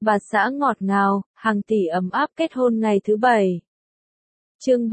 bà xã ngọt ngào, hàng tỷ ấm áp kết hôn ngày thứ 7. Chương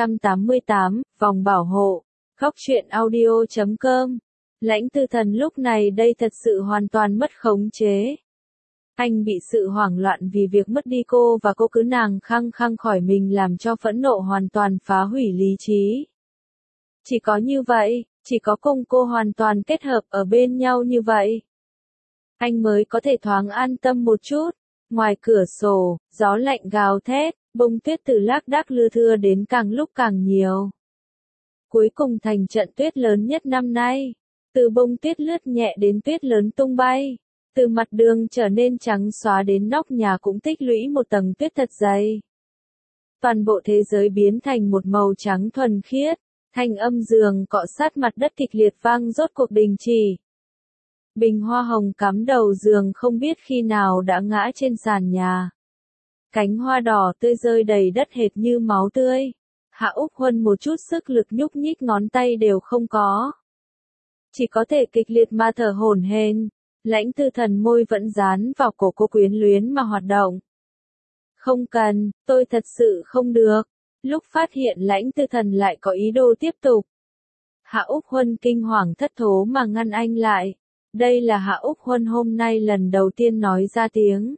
388, vòng bảo hộ. Góc truyện audio.com. Lãnh Tư Thần lúc này đây thật sự hoàn toàn mất khống chế. Anh bị sự hoảng loạn vì việc mất đi cô và cô cứ nàng khăng khăng khỏi mình làm cho phẫn nộ hoàn toàn phá hủy lý trí. Chỉ có như vậy, chỉ có cùng cô hoàn toàn kết hợp ở bên nhau như vậy, anh mới có thể thoáng an tâm một chút. Ngoài cửa sổ, gió lạnh gào thét, bông tuyết từ lác đác lưa thưa đến càng lúc càng nhiều. Cuối cùng thành trận tuyết lớn nhất năm nay. Từ bông tuyết lướt nhẹ đến tuyết lớn tung bay. Từ mặt đường trở nên trắng xóa đến nóc nhà cũng tích lũy một tầng tuyết thật dày. Toàn bộ thế giới biến thành một màu trắng thuần khiết. Thanh âm giường cọ sát mặt đất kịch liệt vang rốt cuộc đình chỉ. Bình hoa hồng cắm đầu giường không biết khi nào đã ngã trên sàn nhà. Cánh hoa đỏ tươi rơi đầy đất hệt như máu tươi. Hạ Úc Huân một chút sức lực nhúc nhích ngón tay đều không có. Chỉ có thể kịch liệt mà thở hổn hển. Lãnh Tư Thần môi vẫn dán vào cổ cô quyến luyến mà hoạt động. Không cần, tôi thật sự không được. Lúc phát hiện Lãnh Tư Thần lại có ý đồ tiếp tục. Hạ Úc Huân kinh hoàng thất thố mà ngăn anh lại. Đây là Hạ Úc Huân hôm nay lần đầu tiên nói ra tiếng.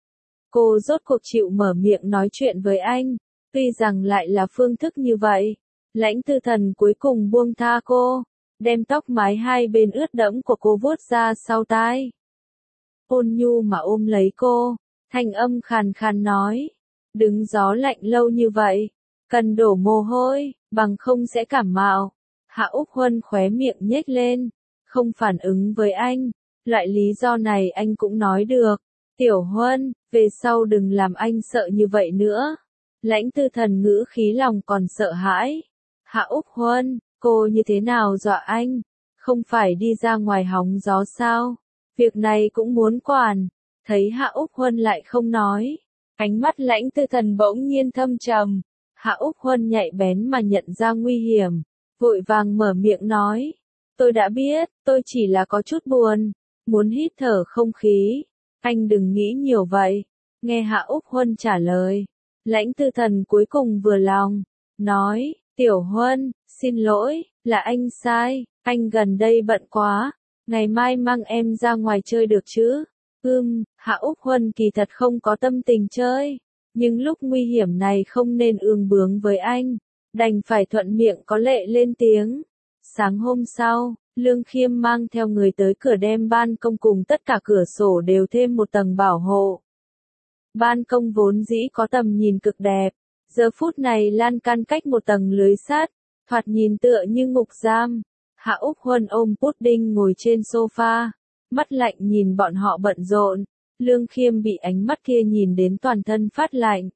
Cô rốt cuộc chịu mở miệng nói chuyện với anh, tuy rằng lại là phương thức như vậy. Lãnh Tư Thần cuối cùng buông tha cô, đem tóc mái hai bên ướt đẫm của cô vuốt ra sau tai. Ôn nhu mà ôm lấy cô, thanh âm khàn khàn nói. Đứng gió lạnh lâu như vậy, cần đổ mồ hôi, bằng không sẽ cảm mạo. Hạ Úc Huân khóe miệng nhếch lên, không phản ứng với anh. Loại lý do này anh cũng nói được. Tiểu Huân, về sau đừng làm anh sợ như vậy nữa. Lãnh Tư Thần ngữ khí lòng còn sợ hãi. Hạ Úc Huân, cô như thế nào dọa anh? Không phải đi ra ngoài hóng gió sao? Việc này cũng muốn quản. Thấy Hạ Úc Huân lại không nói. Ánh mắt Lãnh Tư Thần bỗng nhiên thâm trầm. Hạ Úc Huân nhạy bén mà nhận ra nguy hiểm. Vội vàng mở miệng nói. Tôi đã biết, tôi chỉ là có chút buồn. Muốn hít thở không khí. Anh đừng nghĩ nhiều vậy. Nghe Hạ Úc Huân trả lời. Lãnh Tư Thần cuối cùng vừa lòng. Nói, Tiểu Huân, xin lỗi, là anh sai. Anh gần đây bận quá. Ngày mai mang em ra ngoài chơi được chứ? Hạ Úc Huân kỳ thật không có tâm tình chơi. Nhưng lúc nguy hiểm này không nên ương bướng với anh. Đành phải thuận miệng có lệ lên tiếng. Sáng hôm sau, Lương Khiêm mang theo người tới cửa đem ban công cùng tất cả cửa sổ đều thêm một tầng bảo hộ. Ban công vốn dĩ có tầm nhìn cực đẹp, giờ phút này lan can cách một tầng lưới sắt, thoạt nhìn tựa như ngục giam. Hạ Úc Huân ôm Pudding ngồi trên sofa, mắt lạnh nhìn bọn họ bận rộn. Lương Khiêm bị ánh mắt kia nhìn đến toàn thân phát lạnh.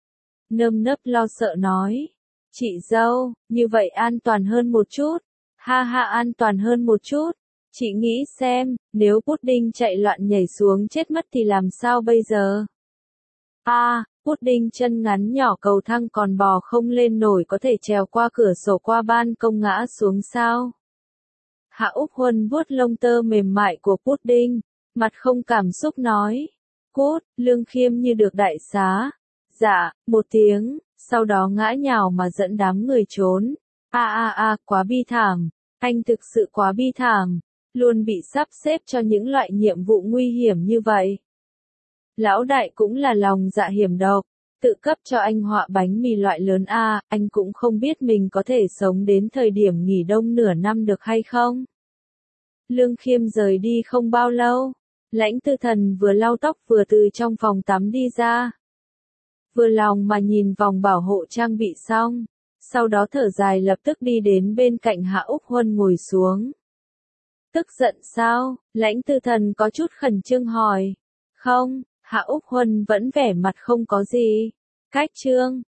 Nơm nớp lo sợ nói, chị dâu, như vậy an toàn hơn một chút. Ha ha, an toàn hơn một chút. Chị nghĩ xem, nếu Pudding chạy loạn nhảy xuống chết mất thì làm sao bây giờ? Pudding chân ngắn nhỏ cầu thang còn bò không lên nổi, có thể trèo qua cửa sổ qua ban công ngã xuống sao? Hạ Úc Huân vuốt lông tơ mềm mại của Pudding, mặt không cảm xúc nói. Cút, Lương Khiêm như được đại xá. Dạ, một tiếng, sau đó ngã nhào mà dẫn đám người trốn. Quá bi thảm. Anh thực sự quá bi thảm. Luôn bị sắp xếp cho những loại nhiệm vụ nguy hiểm như vậy. Lão đại cũng là lòng dạ hiểm độc. Tự cấp cho anh họa bánh mì loại lớn anh cũng không biết mình có thể sống đến thời điểm nghỉ đông nửa năm được hay không. Lương Khiêm rời đi không bao lâu. Lãnh Tư Thần vừa lau tóc vừa từ trong phòng tắm đi ra. Vừa lòng mà nhìn vòng bảo hộ trang bị xong. Sau đó thở dài lập tức đi đến bên cạnh Hạ Úc Huân ngồi xuống. Tức giận sao? Lãnh Tư Thần có chút khẩn trương hỏi. Không, Hạ Úc Huân vẫn vẻ mặt không có gì. Cách trương,